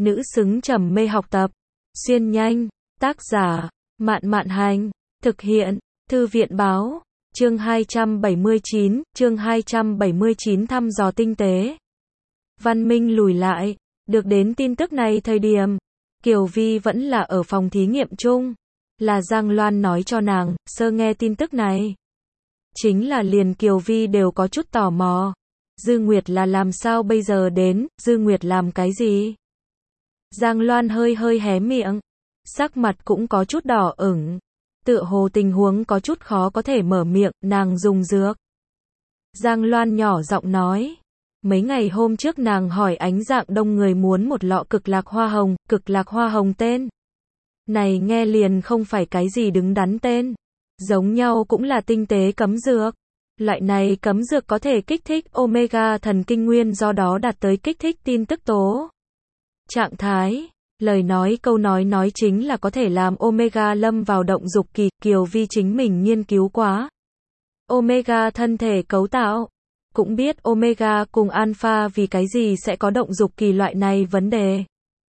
nữ xứng trầm mê học tập. Xuyên nhanh, tác giả, Mạn Mạn Hành, thực hiện, Thư viện Báo, chương 279 thăm dò tinh tế. Văn Minh lùi lại, được đến tin tức này thời điểm, Kiều Vi vẫn là ở phòng thí nghiệm chung, là Giang Loan nói cho nàng, sơ nghe tin tức này. Chính là liền Kiều Vi đều có chút tò mò. Dư Nguyệt là làm sao bây giờ đến, Dư Nguyệt làm cái gì? Giang Loan hơi hơi hé miệng, sắc mặt cũng có chút đỏ ửng, tựa hồ tình huống có chút khó có thể mở miệng, nàng dùng dược. Giang Loan nhỏ giọng nói, mấy ngày hôm trước nàng hỏi Ánh Dạng Đông người muốn một lọ cực lạc hoa hồng tên. Này nghe liền không phải cái gì đứng đắn tên, giống nhau cũng là tinh tế cấm dược. Loại này cấm dược có thể kích thích omega thần kinh nguyên, do đó đạt tới kích thích tin tức tố. Trạng thái, lời nói câu nói chính là có thể làm omega lâm vào động dục kỳ, Kiều Vi chính mình nghiên cứu quá. Omega thân thể cấu tạo, cũng biết omega cùng alpha vì cái gì sẽ có động dục kỳ loại này vấn đề.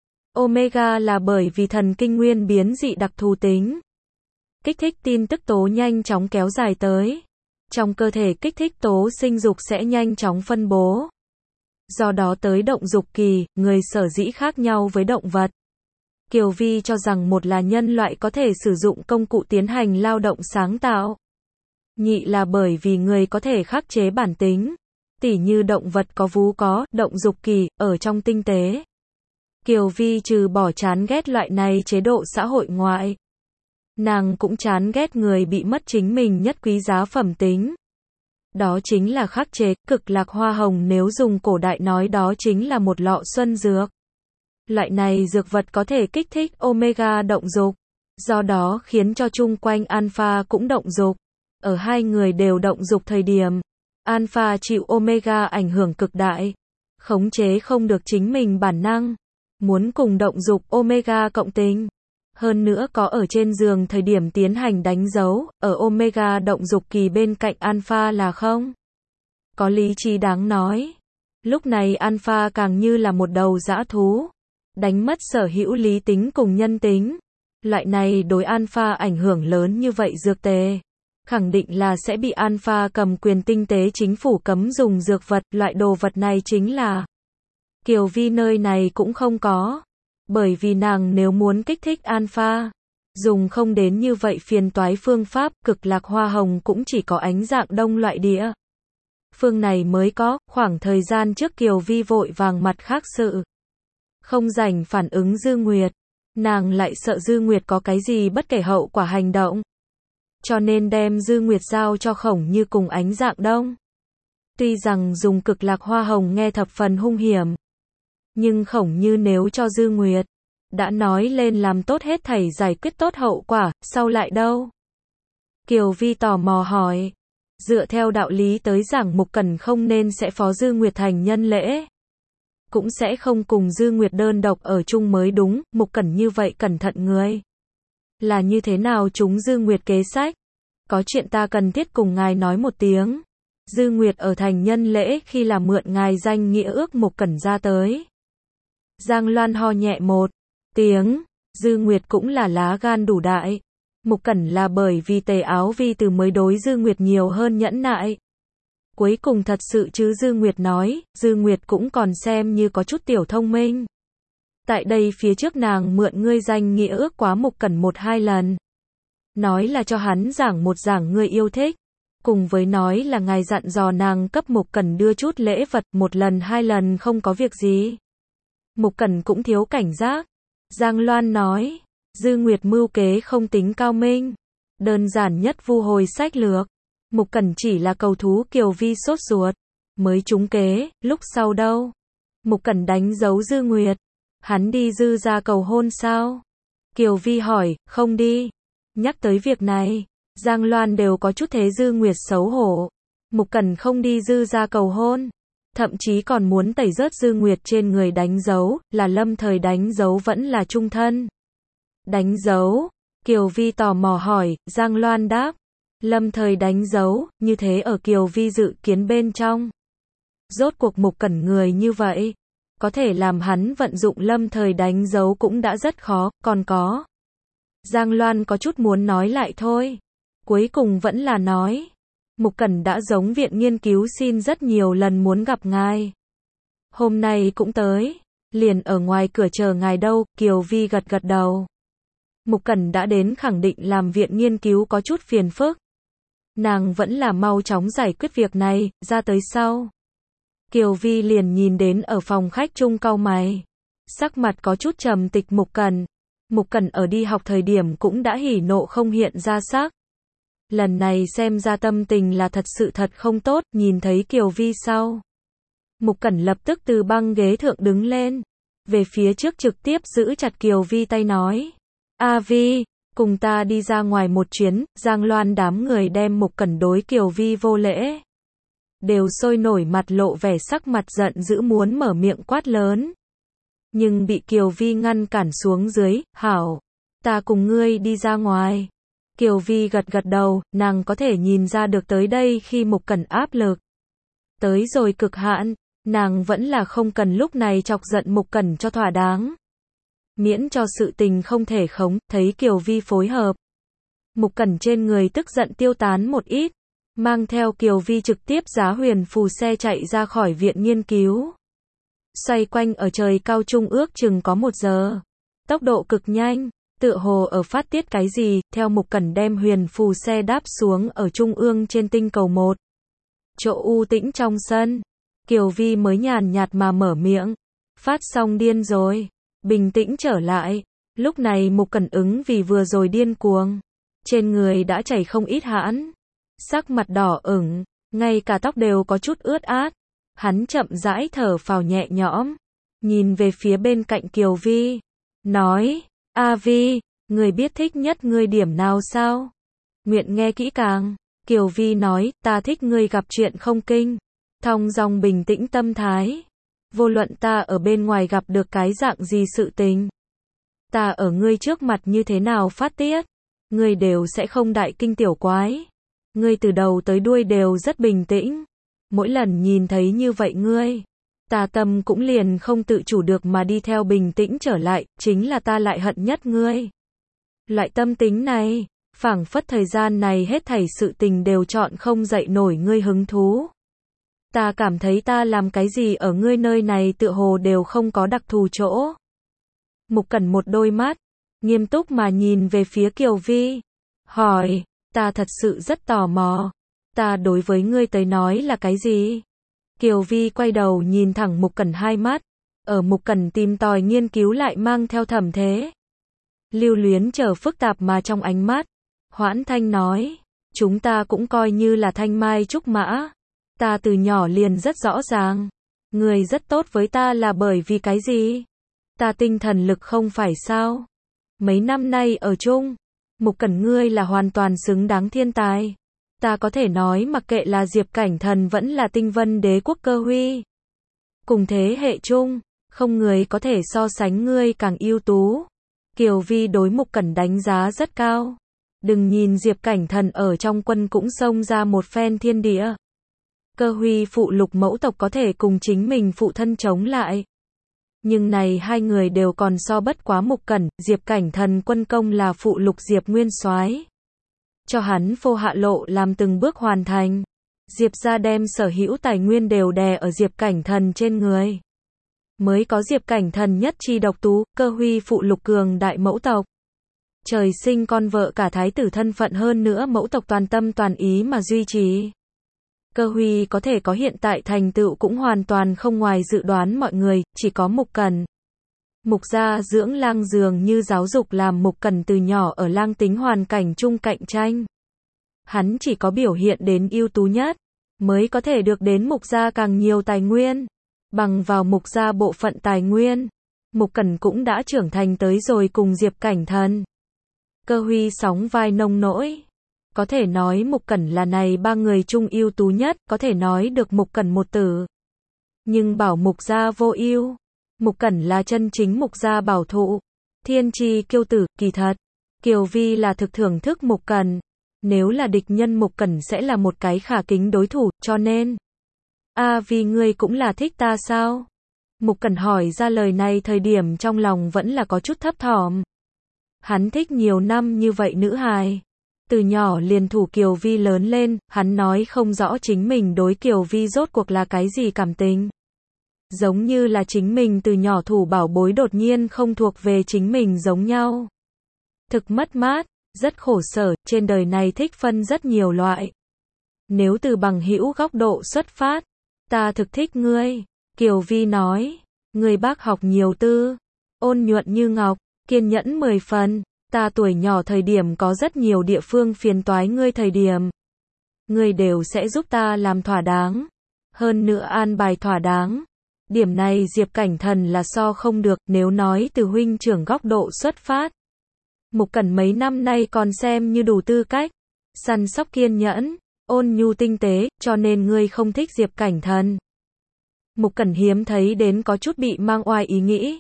Omega là bởi vì thần kinh nguyên biến dị đặc thù tính. Kích thích tin tức tố nhanh chóng kéo dài tới. Trong cơ thể kích thích tố sinh dục sẽ nhanh chóng phân bố. Do đó tới động dục kỳ, người sở dĩ khác nhau với động vật. Kiều Vi cho rằng một là nhân loại có thể sử dụng công cụ tiến hành lao động sáng tạo. Nhị là bởi vì người có thể khắc chế bản tính. Tỉ như động vật có vú có, động dục kỳ, ở trong tinh tế. Kiều Vi trừ bỏ chán ghét loại này chế độ xã hội ngoại. Nàng cũng chán ghét người bị mất chính mình nhất quý giá phẩm tính. Đó chính là khắc chế, cực lạc hoa hồng nếu dùng cổ đại nói đó chính là một lọ xuân dược. Loại này dược vật có thể kích thích omega động dục, do đó khiến cho chung quanh alpha cũng động dục. Ở hai người đều động dục thời điểm, alpha chịu omega ảnh hưởng cực đại, khống chế không được chính mình bản năng, muốn cùng động dục omega cộng tình. Hơn nữa có ở trên giường thời điểm tiến hành đánh dấu, ở omega động dục kỳ bên cạnh alpha là không có lý trí đáng nói. Lúc này alpha càng như là một đầu dã thú, đánh mất sở hữu lý tính cùng nhân tính. Loại này đối alpha ảnh hưởng lớn như vậy dược tề, khẳng định là sẽ bị alpha cầm quyền tinh tế chính phủ cấm dùng dược vật, loại đồ vật này chính là Kiều Vi nơi này cũng không có. Bởi vì nàng nếu muốn kích thích alpha, dùng không đến như vậy phiền toái phương pháp, cực lạc hoa hồng cũng chỉ có Ánh Dạng Đông loại địa phương này mới có. Khoảng thời gian trước Kiều Vi vội vàng mặt khác sự, không rảnh phản ứng Dư Nguyệt, nàng lại sợ Dư Nguyệt có cái gì bất kể hậu quả hành động, cho nên đem Dư Nguyệt giao cho Khổng Như cùng Ánh Dạng Đông. Tuy rằng dùng cực lạc hoa hồng nghe thập phần hung hiểm, nhưng Khổng Như nếu cho Dư Nguyệt, đã nói lên làm tốt hết thảy giải quyết tốt hậu quả, sau lại đâu? Kiều Vi tò mò hỏi, dựa theo đạo lý tới giảng Mục Cẩn không nên sẽ phó Dư Nguyệt thành nhân lễ, cũng sẽ không cùng Dư Nguyệt đơn độc ở chung mới đúng. Mục Cẩn như vậy cẩn thận người, là như thế nào chúng Dư Nguyệt kế sách? Có chuyện ta cần thiết cùng ngài nói một tiếng. Dư Nguyệt ở thành nhân lễ khi là mượn ngài danh nghĩa ước Mục Cẩn ra tới. Giang Loan ho nhẹ một tiếng, Dư Nguyệt cũng là lá gan đủ đại. Mục Cẩn là bởi vì Tề Áo Vi từ mới đối Dư Nguyệt nhiều hơn nhẫn nại. Cuối cùng thật sự chứ Dư Nguyệt nói, Dư Nguyệt cũng còn xem như có chút tiểu thông minh. Tại đây phía trước nàng mượn ngươi danh nghĩa ước quá Mục Cẩn 1-2 lần. Nói là cho hắn giảng một giảng ngươi yêu thích. Cùng với nói là ngài dặn dò nàng cấp Mục Cẩn đưa chút lễ vật, 1-2 lần không có việc gì. Mục Cẩn cũng thiếu cảnh giác. Giang Loan nói, Dư Nguyệt mưu kế không tính cao minh, đơn giản nhất vu hồi sách lược. Mục Cẩn chỉ là cầu thú Kiều Vi sốt ruột, mới trúng kế. Lúc sau đâu? Mục Cẩn đánh dấu Dư Nguyệt, hắn đi Dư gia cầu hôn sao? Kiều Vi hỏi, không đi. Nhắc tới việc này, Giang Loan đều có chút thế Dư Nguyệt xấu hổ. Mục Cẩn không đi Dư gia cầu hôn, thậm chí còn muốn tẩy rớt Dư Nguyệt trên người đánh dấu, là lâm thời đánh dấu vẫn là chung thân? Đánh dấu? Kiều Vi tò mò hỏi. Giang Loan đáp, lâm thời đánh dấu, như thế ở Kiều Vi dự kiến bên trong. Rốt cuộc Mục Cẩn người như vậy, có thể làm hắn vận dụng lâm thời đánh dấu cũng đã rất khó, còn có. Giang Loan có chút muốn nói lại thôi. Cuối cùng vẫn là nói. Mục Cẩn đã giống viện nghiên cứu xin rất nhiều lần muốn gặp ngài. Hôm nay cũng tới. Liền ở ngoài cửa chờ ngài đâu, Kiều Vi gật gật đầu. Mục Cẩn đã đến khẳng định làm viện nghiên cứu có chút phiền phức. Nàng vẫn là mau chóng giải quyết việc này, ra tới sau. Kiều Vi liền nhìn đến ở phòng khách chung cau mày. Sắc mặt có chút trầm tịch Mục Cẩn. Mục Cẩn ở đi học thời điểm cũng đã hỉ nộ không hiện ra sắc. Lần này xem ra tâm tình là thật sự thật không tốt, nhìn thấy Kiều Vi sau. Mục Cẩn lập tức từ băng ghế thượng đứng lên. Về phía trước trực tiếp giữ chặt Kiều Vi tay nói. A Vi, cùng ta đi ra ngoài một chuyến, Giang Loan đám người đem Mục Cẩn đối Kiều Vi vô lễ. Đều sôi nổi mặt lộ vẻ sắc mặt giận dữ muốn mở miệng quát lớn. Nhưng bị Kiều Vi ngăn cản xuống dưới, hảo, ta cùng ngươi đi ra ngoài. Kiều Vi gật gật đầu, nàng có thể nhìn ra được tới đây khi Mục Cẩn áp lực. Tới rồi cực hạn, nàng vẫn là không cần lúc này chọc giận Mục Cẩn cho thỏa đáng. Miễn cho sự tình không thể khống, thấy Kiều Vi phối hợp. Mục Cẩn trên người tức giận tiêu tán một ít, mang theo Kiều Vi trực tiếp giá huyền phù xe chạy ra khỏi viện nghiên cứu. Xoay quanh ở trời cao trung ước chừng có 1 giờ. Tốc độ cực nhanh, tựa hồ ở phát tiết cái gì, theo Mục Cẩn đem huyền phù xe đáp xuống ở trung ương trên tinh cầu 1. Chỗ u tĩnh trong sân, Kiều Vi mới nhàn nhạt mà mở miệng. Phát xong điên rồi. Bình tĩnh trở lại. Lúc này Mục Cẩn ứng vì vừa rồi điên cuồng. Trên người đã chảy không ít hãn. Sắc mặt đỏ ửng, ngay cả tóc đều có chút ướt át. Hắn chậm rãi thở phào nhẹ nhõm. Nhìn về phía bên cạnh Kiều Vi. Nói, A Vi, người biết thích nhất ngươi điểm nào sao? Nguyện nghe kỹ càng. Kiều Vi nói, ta thích ngươi gặp chuyện không kinh. Thong dong bình tĩnh tâm thái. Vô luận ta ở bên ngoài gặp được cái dạng gì sự tình. Ta ở ngươi trước mặt như thế nào phát tiết. Ngươi đều sẽ không đại kinh tiểu quái. Ngươi từ đầu tới đuôi đều rất bình tĩnh. Mỗi lần nhìn thấy như vậy ngươi, ta tâm cũng liền không tự chủ được mà đi theo bình tĩnh trở lại, chính là ta lại hận nhất ngươi. Loại tâm tính này, phảng phất thời gian này hết thảy sự tình đều chọn không dậy nổi ngươi hứng thú. Ta cảm thấy ta làm cái gì ở ngươi nơi này tựa hồ đều không có đặc thù chỗ. Mục Cẩn một đôi mắt, nghiêm túc mà nhìn về phía Kiều Vi. Hỏi, ta thật sự rất tò mò. Ta đối với ngươi tới nói là cái gì? Kiều Vi quay đầu nhìn thẳng Mục Cẩn hai mắt. Ở Mục Cẩn tìm tòi nghiên cứu lại mang theo thẩm thế. Lưu luyến trở phức tạp mà trong ánh mắt. Hoãn Thanh nói, chúng ta cũng coi như là thanh mai trúc mã. Ta từ nhỏ liền rất rõ ràng. Người rất tốt với ta là bởi vì cái gì? Ta tinh thần lực không phải sao? Mấy năm nay ở chung, Mục Cẩn ngươi là hoàn toàn xứng đáng thiên tài. Ta có thể nói mặc kệ là Diệp Cảnh Thần vẫn là Tinh Vân Đế quốc Cơ Huy. Cùng thế hệ chung, không người có thể so sánh ngươi càng ưu tú. Kiều Vi đối Mục Cẩn đánh giá rất cao. Đừng nhìn Diệp Cảnh Thần ở trong quân cũng xông ra một phen thiên địa. Cơ Huy phụ lục mẫu tộc có thể cùng chính mình phụ thân chống lại. Nhưng này hai người đều còn so bất quá Mục Cẩn, Diệp Cảnh Thần quân công là phụ lục Diệp Nguyên Soái. Cho hắn phô hạ lộ làm từng bước hoàn thành. Diệp gia đem sở hữu tài nguyên đều đè ở Diệp Cảnh Thần trên người. Mới có Diệp Cảnh Thần nhất chi độc tú, Cơ Huy phụ lục cường đại mẫu tộc. Trời sinh con vợ cả thái tử thân phận hơn nữa mẫu tộc toàn tâm toàn ý mà duy trì. Cơ Huy có thể có hiện tại thành tựu cũng hoàn toàn không ngoài dự đoán mọi người, chỉ có Mục Cẩn. Mục gia dưỡng lang dường như giáo dục làm Mục Cẩn từ nhỏ ở lang tính hoàn cảnh chung cạnh tranh. Hắn chỉ có biểu hiện đến ưu tú nhất, mới có thể được đến Mục gia càng nhiều tài nguyên. Bằng vào Mục gia bộ phận tài nguyên, Mục Cẩn cũng đã trưởng thành tới rồi cùng Diệp Cảnh Thần. Cơ Huy sóng vai nông nỗi. Có thể nói Mục Cẩn là này ba người chung ưu tú nhất, có thể nói được Mục Cẩn một tử. Nhưng bảo Mục gia vô ưu. Mục Cẩn là chân chính Mục gia bảo thụ. Thiên chi kiêu tử, kỳ thật. Kiều Vi là thực thưởng thức Mục Cẩn. Nếu là địch nhân Mục Cẩn sẽ là một cái khả kính đối thủ, cho nên. A Vi ngươi cũng là thích ta sao? Mục Cẩn hỏi ra lời này thời điểm trong lòng vẫn là có chút thấp thỏm. Hắn thích nhiều năm như vậy nữ hài. Từ nhỏ liền thủ Kiều Vi lớn lên, hắn nói không rõ chính mình đối Kiều Vi rốt cuộc là cái gì cảm tình. Giống như là chính mình từ nhỏ thủ bảo bối đột nhiên không thuộc về chính mình giống nhau. Thực mất mát, rất khổ sở, trên đời này thích phân rất nhiều loại. Nếu từ bằng hữu góc độ xuất phát, ta thực thích ngươi. Kiều Vi nói, người bác học nhiều tư, ôn nhuận như ngọc, kiên nhẫn 10 phần. Ta tuổi nhỏ thời điểm có rất nhiều địa phương phiền toái ngươi thời điểm. Ngươi đều sẽ giúp ta làm thỏa đáng. Hơn nữa an bài thỏa đáng. Điểm này Diệp Cảnh Thần là so không được, nếu nói từ huynh trưởng góc độ xuất phát. Mục Cẩn mấy năm nay còn xem như đủ tư cách. Săn sóc kiên nhẫn, ôn nhu tinh tế, cho nên ngươi không thích Diệp Cảnh Thần. Mục Cẩn hiếm thấy đến có chút bị mang oai ý nghĩ.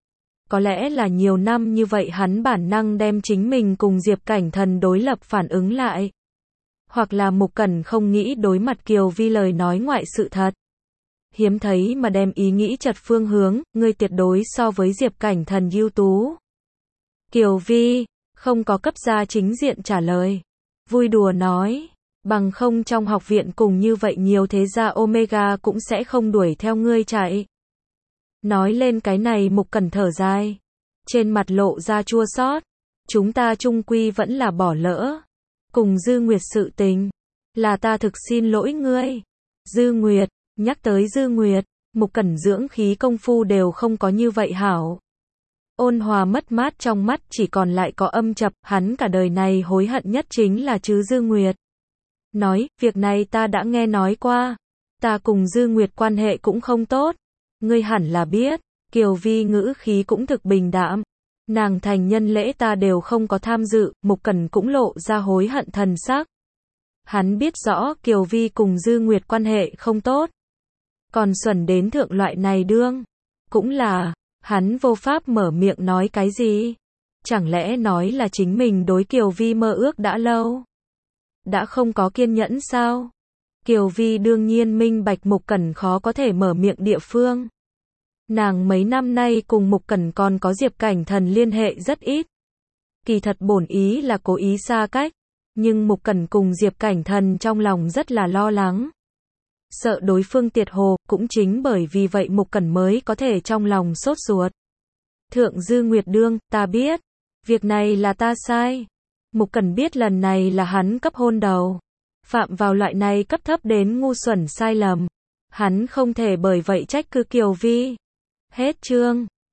Có lẽ là nhiều năm như vậy hắn bản năng đem chính mình cùng Diệp Cảnh Thần đối lập phản ứng lại. Hoặc là Mục Cẩn không nghĩ đối mặt Kiều Vi lời nói ngoại sự thật. Hiếm thấy mà đem ý nghĩ chật phương hướng, ngươi tuyệt đối so với Diệp Cảnh Thần ưu tú. Kiều Vi, không có cấp ra chính diện trả lời. Vui đùa nói, bằng không trong học viện cùng như vậy nhiều thế gia Omega cũng sẽ không đuổi theo ngươi chạy. Nói lên cái này Mục Cẩn thở dài. Trên mặt lộ ra chua xót. Chúng ta chung quy vẫn là bỏ lỡ. Cùng Dư Nguyệt sự tình. Là ta thực xin lỗi ngươi. Dư Nguyệt, nhắc tới Dư Nguyệt, Mục Cẩn dưỡng khí công phu đều không có như vậy hảo. Ôn hòa mất mát trong mắt chỉ còn lại có âm chập, hắn cả đời này hối hận nhất chính là chứ Dư Nguyệt. Nói, việc này ta đã nghe nói qua. Ta cùng Dư Nguyệt quan hệ cũng không tốt. Ngươi hẳn là biết, Kiều Vi ngữ khí cũng thực bình đạm. Nàng thành nhân lễ ta đều không có tham dự, Mục Cẩn cũng lộ ra hối hận thần sắc. Hắn biết rõ Kiều Vi cùng Dư Nguyệt quan hệ không tốt. Còn xuẩn đến thượng loại này đương. Cũng là, hắn vô pháp mở miệng nói cái gì. Chẳng lẽ nói là chính mình đối Kiều Vi mơ ước đã lâu. Đã không có kiên nhẫn sao? Kiều Vi đương nhiên minh bạch Mục Cẩn khó có thể mở miệng địa phương. Nàng mấy năm nay cùng Mục Cẩn còn có Diệp Cảnh Thần liên hệ rất ít. Kỳ thật bổn ý là cố ý xa cách, nhưng Mục Cẩn cùng Diệp Cảnh Thần trong lòng rất là lo lắng. Sợ đối phương tiệt hồ, cũng chính bởi vì vậy Mục Cẩn mới có thể trong lòng sốt ruột. Thượng Dư Nguyệt đương, ta biết, việc này là ta sai. Mục Cẩn biết lần này là hắn cấp hôn đầu. Phạm vào loại này cấp thấp đến ngu xuẩn sai lầm. Hắn không thể bởi vậy trách cứ Kiều Vi. Hết chương.